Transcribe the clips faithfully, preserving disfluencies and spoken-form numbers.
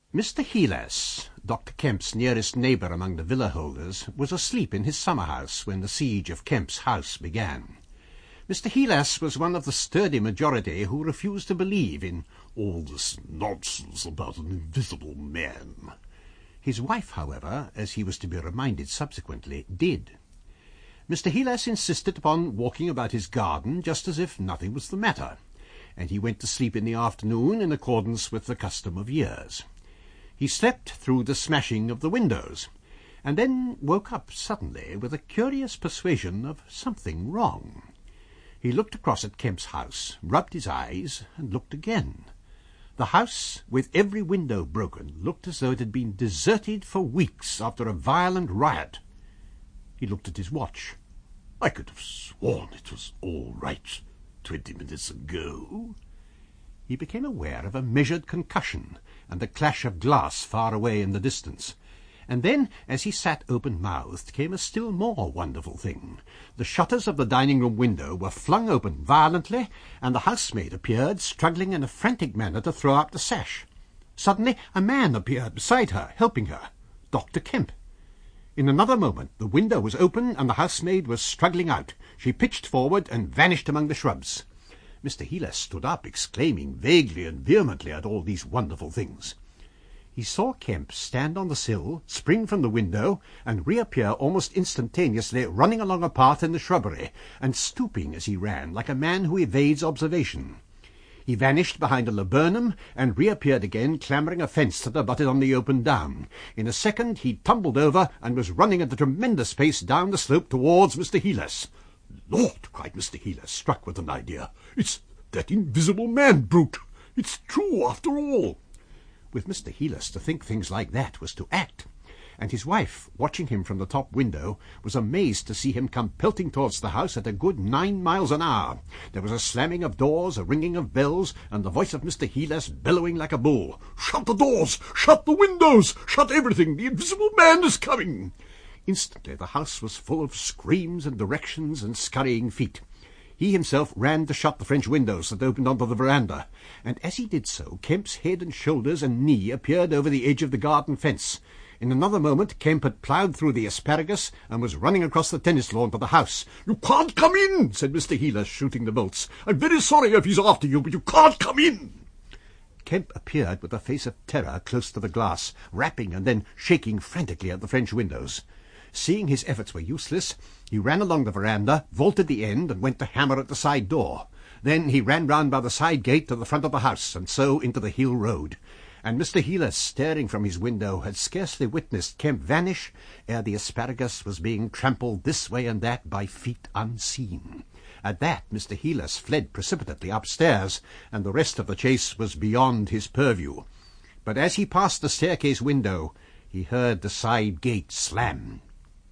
Mister Heelas, Doctor Kemp's nearest neighbour among the villa holders, was asleep in his summer house when the siege of Kemp's house began. Mister Heelas was one of the sturdy majority who refused to believe in all this nonsense about an invisible man. His wife, however, as he was to be reminded subsequently, did. Mister Heelas insisted upon walking about his garden just as if nothing was the matter, and he went to sleep in the afternoon in accordance with the custom of years. He slept through the smashing of the windows, and then woke up suddenly with a curious persuasion of something wrong. He looked across at Kemp's house, rubbed his eyes, and looked again. The house, with every window broken, looked as though it had been deserted for weeks after a violent riot. He looked at his watch. "I could have sworn it was all right twenty minutes ago." He became aware of a measured concussion and the clash of glass far away in the distance. And then, as he sat open-mouthed, came a still more wonderful thing. The shutters of the dining-room window were flung open violently, and the housemaid appeared, struggling in a frantic manner to throw up the sash. Suddenly a man appeared beside her, helping her. Doctor Kemp. In another moment the window was open, and the housemaid was struggling out. She pitched forward and vanished among the shrubs. Mister Heelas stood up, exclaiming vaguely and vehemently at all these wonderful things. He saw Kemp stand on the sill, spring from the window, and reappear almost instantaneously, running along a path in the shrubbery, and stooping as he ran, like a man who evades observation. He vanished behind a laburnum, and reappeared again, clambering a fence that abutted on the open down. In a second he tumbled over, and was running at a tremendous pace down the slope towards Mister Heelas. "Lord!" cried Mister Heelas, struck with an idea. "It's that invisible man brute! It's true, after all!" With Mister Heelas, to think things like that was to act, and his wife, watching him from the top window, was amazed to see him come pelting towards the house at a good nine miles an hour. There was a slamming of doors, a ringing of bells, and the voice of Mister Heelas bellowing like a bull. "Shut the doors! Shut the windows! Shut everything! The invisible man is coming!" Instantly the house was full of screams and directions and scurrying feet. He himself ran to shut the French windows that opened onto the veranda, and as he did so Kemp's head and shoulders and knee appeared over the edge of the garden fence. In another moment Kemp had ploughed through the asparagus and was running across the tennis lawn to the house. "You can't come in," said Mister Heelas, shooting the bolts. "I'm very sorry if he's after you, but you can't come in." Kemp appeared with a face of terror close to the glass, rapping and then shaking frantically at the French windows. Seeing his efforts were useless, he ran along the veranda, vaulted the end, and went to hammer at the side door. Then he ran round by the side gate to the front of the house, and so into the hill road. And Mister Heelas, staring from his window, had scarcely witnessed Kemp vanish ere the asparagus was being trampled this way and that by feet unseen. At that Mister Heelas fled precipitately upstairs, and the rest of the chase was beyond his purview. But as he passed the staircase window, he heard the side gate slam.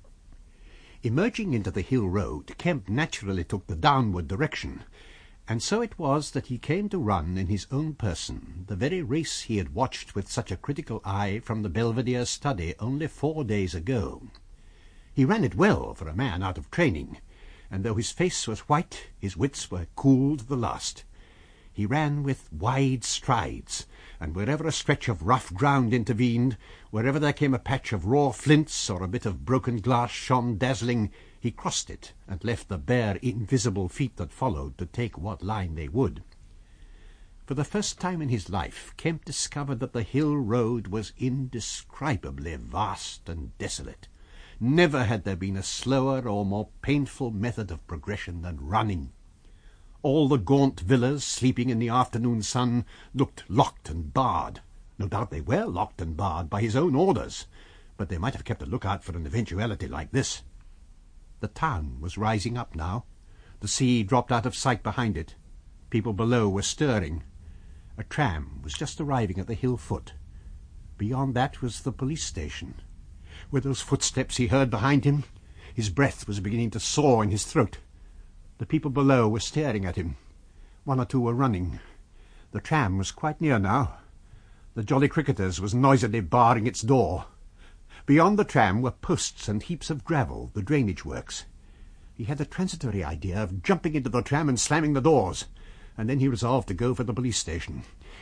Emerging into the hill road, Kemp naturally took the downward direction, and so it was that he came to run in his own person the very race he had watched with such a critical eye from the Belvedere study only four days ago. He ran it well for a man out of training, and though his face was white, his wits were cool to the last. He ran with wide strides, and wherever a stretch of rough ground intervened, wherever there came a patch of raw flints or a bit of broken glass shone dazzling, he crossed it and left the bare invisible feet that followed to take what line they would. For the first time in his life Kemp discovered that the hill road was indescribably vast and desolate. Never had there been a slower or more painful method of progression than running. All the gaunt villas, sleeping in the afternoon sun, looked locked and barred. No doubt they were locked and barred by his own orders, but they might have kept a lookout for an eventuality like this. The town was rising up now. The sea dropped out of sight behind it. People below were stirring. A tram was just arriving at the hill foot. Beyond that was the police station. Were those footsteps he heard behind him? His breath was beginning to saw in his throat. The people below were staring at him. One or two were running. The tram was quite near now. The Jolly Cricketers was noisily barring its door. Beyond the tram were posts and heaps of gravel, the drainage works. He had a transitory idea of jumping into the tram and slamming the doors, and then he resolved to go for the police station.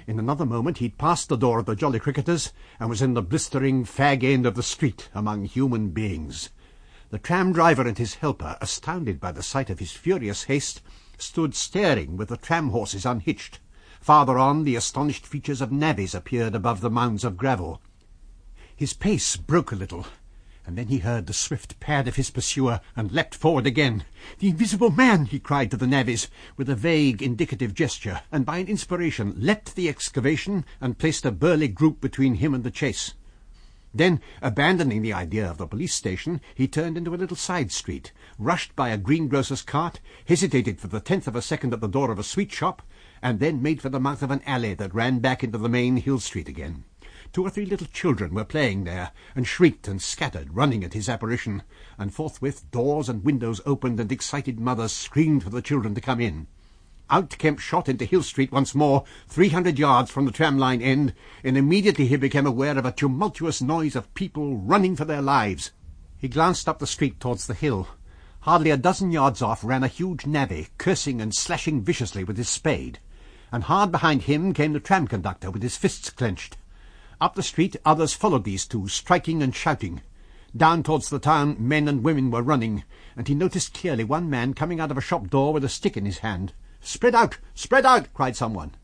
In another moment he'd passed the door of the Jolly Cricketers and was in the blistering fag end of the street among human beings. The tram driver and his helper, astounded by the sight of his furious haste, stood staring with the tram horses unhitched. Farther on, the astonished features of navvies appeared above the mounds of gravel. His pace broke a little, and then he heard the swift pad of his pursuer and leapt forward again. "The invisible man!" he cried to the navvies, with a vague indicative gesture, and by an inspiration leapt the excavation and placed a burly group between him and the chase. Then, abandoning the idea of the police station, he turned into a little side street, rushed by a greengrocer's cart, hesitated for the tenth of a second at the door of a sweet shop, and then made for the mouth of an alley that ran back into the main hill street again. Two or three little children were playing there, and shrieked and scattered, running at his apparition, and forthwith doors and windows opened, and excited mothers screamed for the children to come in. Out Kemp shot into Hill Street once more, three hundred yards from the tram-line end, and immediately he became aware of a tumultuous noise of people running for their lives. He glanced up the street towards the hill. Hardly a dozen yards off ran a huge navvy, cursing and slashing viciously with his spade, and hard behind him came the tram conductor with his fists clenched. Up the street others followed these two, striking and shouting. Down towards the town men and women were running, and he noticed clearly one man coming out of a shop door with a stick in his hand. "Spread out! Spread out!" cried someone.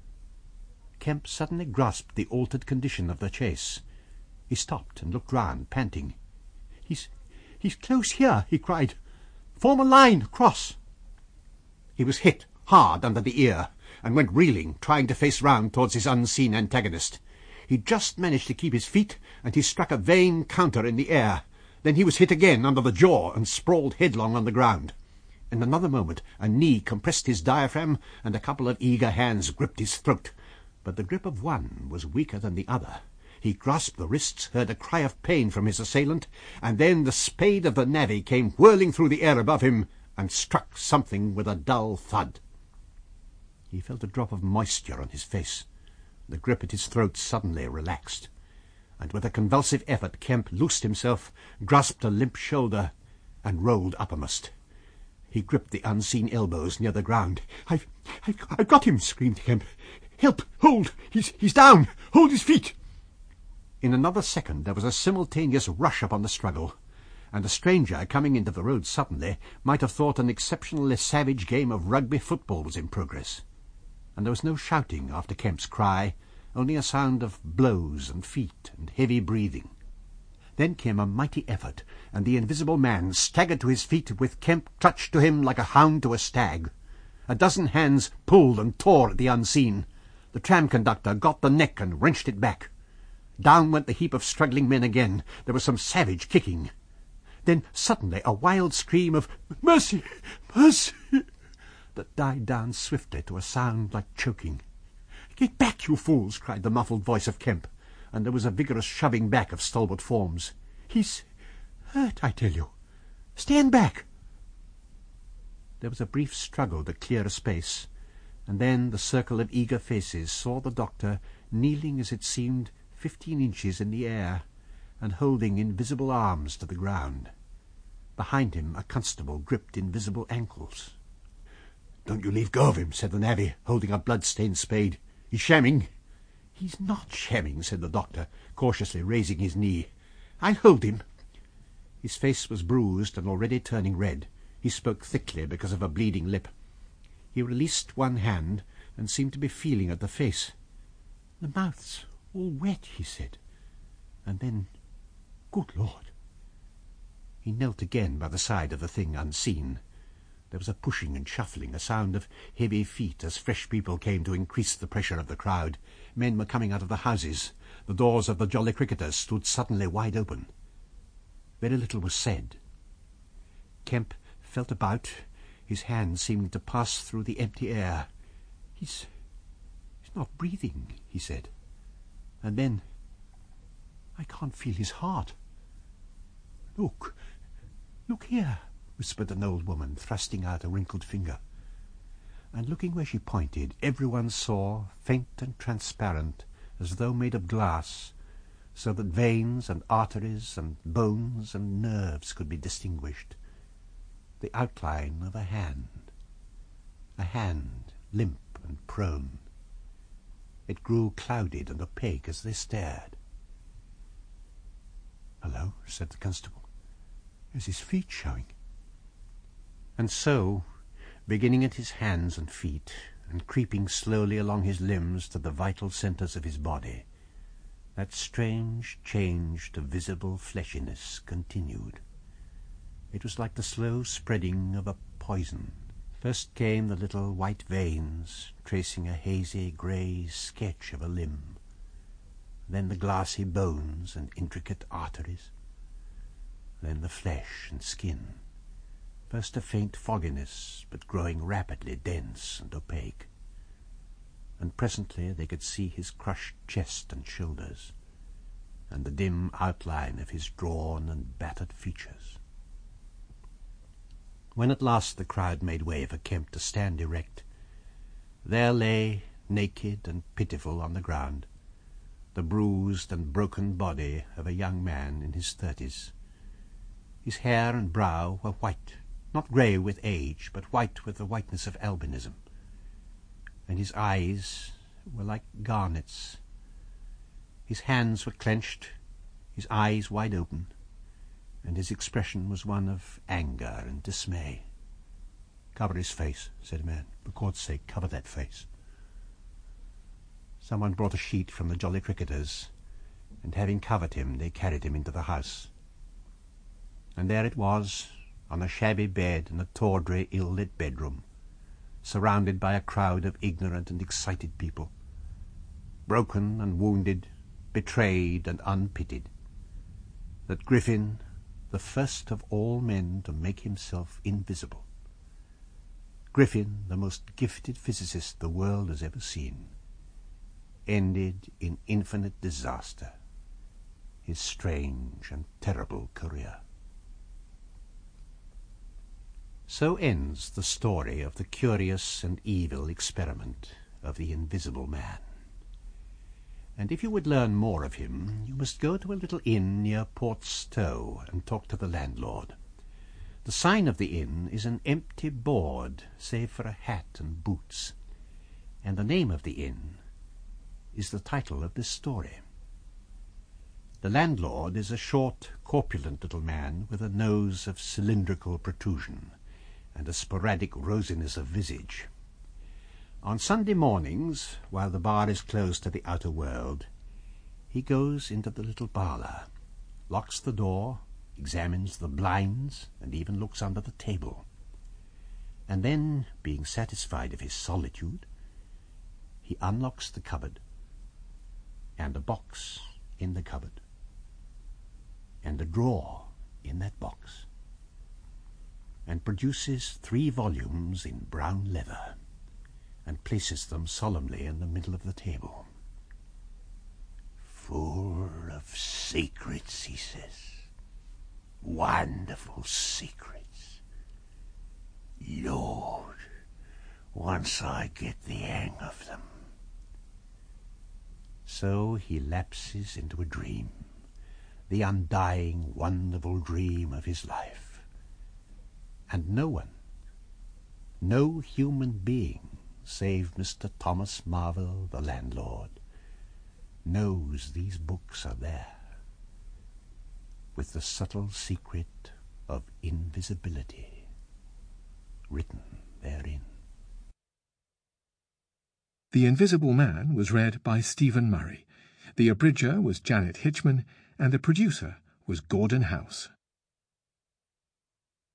Kemp suddenly grasped the altered condition of the chase. He stopped and looked round, panting. He's he's close here," he cried. "Form a line across." He was hit hard under the ear, and went reeling, trying to face round towards his unseen antagonist. He just managed to keep his feet, and he struck a vain counter in the air. Then he was hit again under the jaw and sprawled headlong on the ground. In another moment a knee compressed his diaphragm, and a couple of eager hands gripped his throat. But the grip of one was weaker than the other. He grasped the wrists, heard a cry of pain from his assailant, and then the spade of the navvy came whirling through the air above him and struck something with a dull thud. He felt a drop of moisture on his face. The grip at his throat suddenly relaxed, and with a convulsive effort Kemp loosed himself, grasped a limp shoulder, and rolled uppermost. He gripped the unseen elbows near the ground. I've, I've, I've got him!" screamed Kemp. "Help! Hold! He's, he's down! Hold his feet!" In another second there was a simultaneous rush upon the struggle, and a stranger coming into the road suddenly might have thought an exceptionally savage game of rugby football was in progress. And there was no shouting after Kemp's cry, only a sound of blows and feet and heavy breathing. Then came a mighty effort, and the invisible man staggered to his feet with Kemp clutched to him like a hound to a stag. A dozen hands pulled and tore at the unseen. The tram conductor got the neck and wrenched it back. Down went the heap of struggling men again. There was some savage kicking. Then suddenly a wild scream of "Mercy! Mercy!" that died down swiftly to a sound like choking. "Get back, you fools!" cried the muffled voice of Kemp, and there was a vigorous shoving back of stalwart forms. "He's hurt, I tell you. Stand back!" There was a brief struggle to clear a space, and then the circle of eager faces saw the doctor kneeling as it seemed fifteen inches in the air, and holding invisible arms to the ground. Behind him a constable gripped invisible ankles. "Don't you leave go of him," said the navvy, holding a blood-stained spade. "He's shamming." "He's not shamming," said the doctor, cautiously raising his knee. "I'll hold him." His face was bruised and already turning red. He spoke thickly because of a bleeding lip. He released one hand and seemed to be feeling at the face. "The mouth's all wet," he said, and then, "Good Lord!" He knelt again by the side of the thing unseen. There was a pushing and shuffling, a sound of heavy feet as fresh people came to increase the pressure of the crowd. Men were coming out of the houses. The doors of the Jolly Cricketers stood suddenly wide open. Very little was said. Kemp felt about, his hand seeming to pass through the empty air. He's, he's not breathing," he said. And then, "I can't feel his heart." "Look, look here," whispered an old woman, thrusting out a wrinkled finger. And looking where she pointed, everyone saw, faint and transparent, as though made of glass, so that veins and arteries and bones and nerves could be distinguished, the outline of a hand, a hand limp and prone. It grew clouded and opaque as they stared. "Hello," said the constable. "There's his feet showing." And so, beginning at his hands and feet, and creeping slowly along his limbs to the vital centres of his body, that strange change to visible fleshiness continued. It was like the slow spreading of a poison. First came the little white veins, tracing a hazy grey sketch of a limb, then the glassy bones and intricate arteries, then the flesh and skin, first a faint fogginess, but growing rapidly dense and opaque. And presently they could see his crushed chest and shoulders, and the dim outline of his drawn and battered features. When at last the crowd made way for Kemp to stand erect, there lay, naked and pitiful on the ground, the bruised and broken body of a young man in his thirties. His hair and brow were white, not grey with age, but white with the whiteness of albinism, and his eyes were like garnets. His hands were clenched, his eyes wide open, and his expression was one of anger and dismay. "Cover his face," said a man. "For God's sake, cover that face." Someone brought a sheet from the Jolly Cricketers, and having covered him, they carried him into the house. And there it was, on a shabby bed in a tawdry, ill-lit bedroom, surrounded by a crowd of ignorant and excited people, broken and wounded, betrayed and unpitied, that Griffin, the first of all men to make himself invisible, Griffin, the most gifted physicist the world has ever seen, ended in infinite disaster his strange and terrible career. So ends the story of the curious and evil experiment of the Invisible Man. And if you would learn more of him, you must go to a little inn near Port Stowe and talk to the landlord. The sign of the inn is an empty board, save for a hat and boots, and the name of the inn is the title of this story. The landlord is a short, corpulent little man with a nose of cylindrical protrusion and a sporadic rosiness of visage. On Sunday mornings, while the bar is closed to the outer world, he goes into the little parlour, locks the door, examines the blinds, and even looks under the table. And then, being satisfied of his solitude, he unlocks the cupboard, and a box in the cupboard, and a drawer in that box, and produces three volumes in brown leather, and places them solemnly in the middle of the table. "Full of secrets," he says. "Wonderful secrets. Lord, once I get the hang of them." So he lapses into a dream, the undying, wonderful dream of his life. And no one, no human being, save Mister Thomas Marvel, the landlord, knows these books are there, with the subtle secret of invisibility written therein. The Invisible Man was read by Stephen Murray. The abridger was Janet Hitchman, and the producer was Gordon House.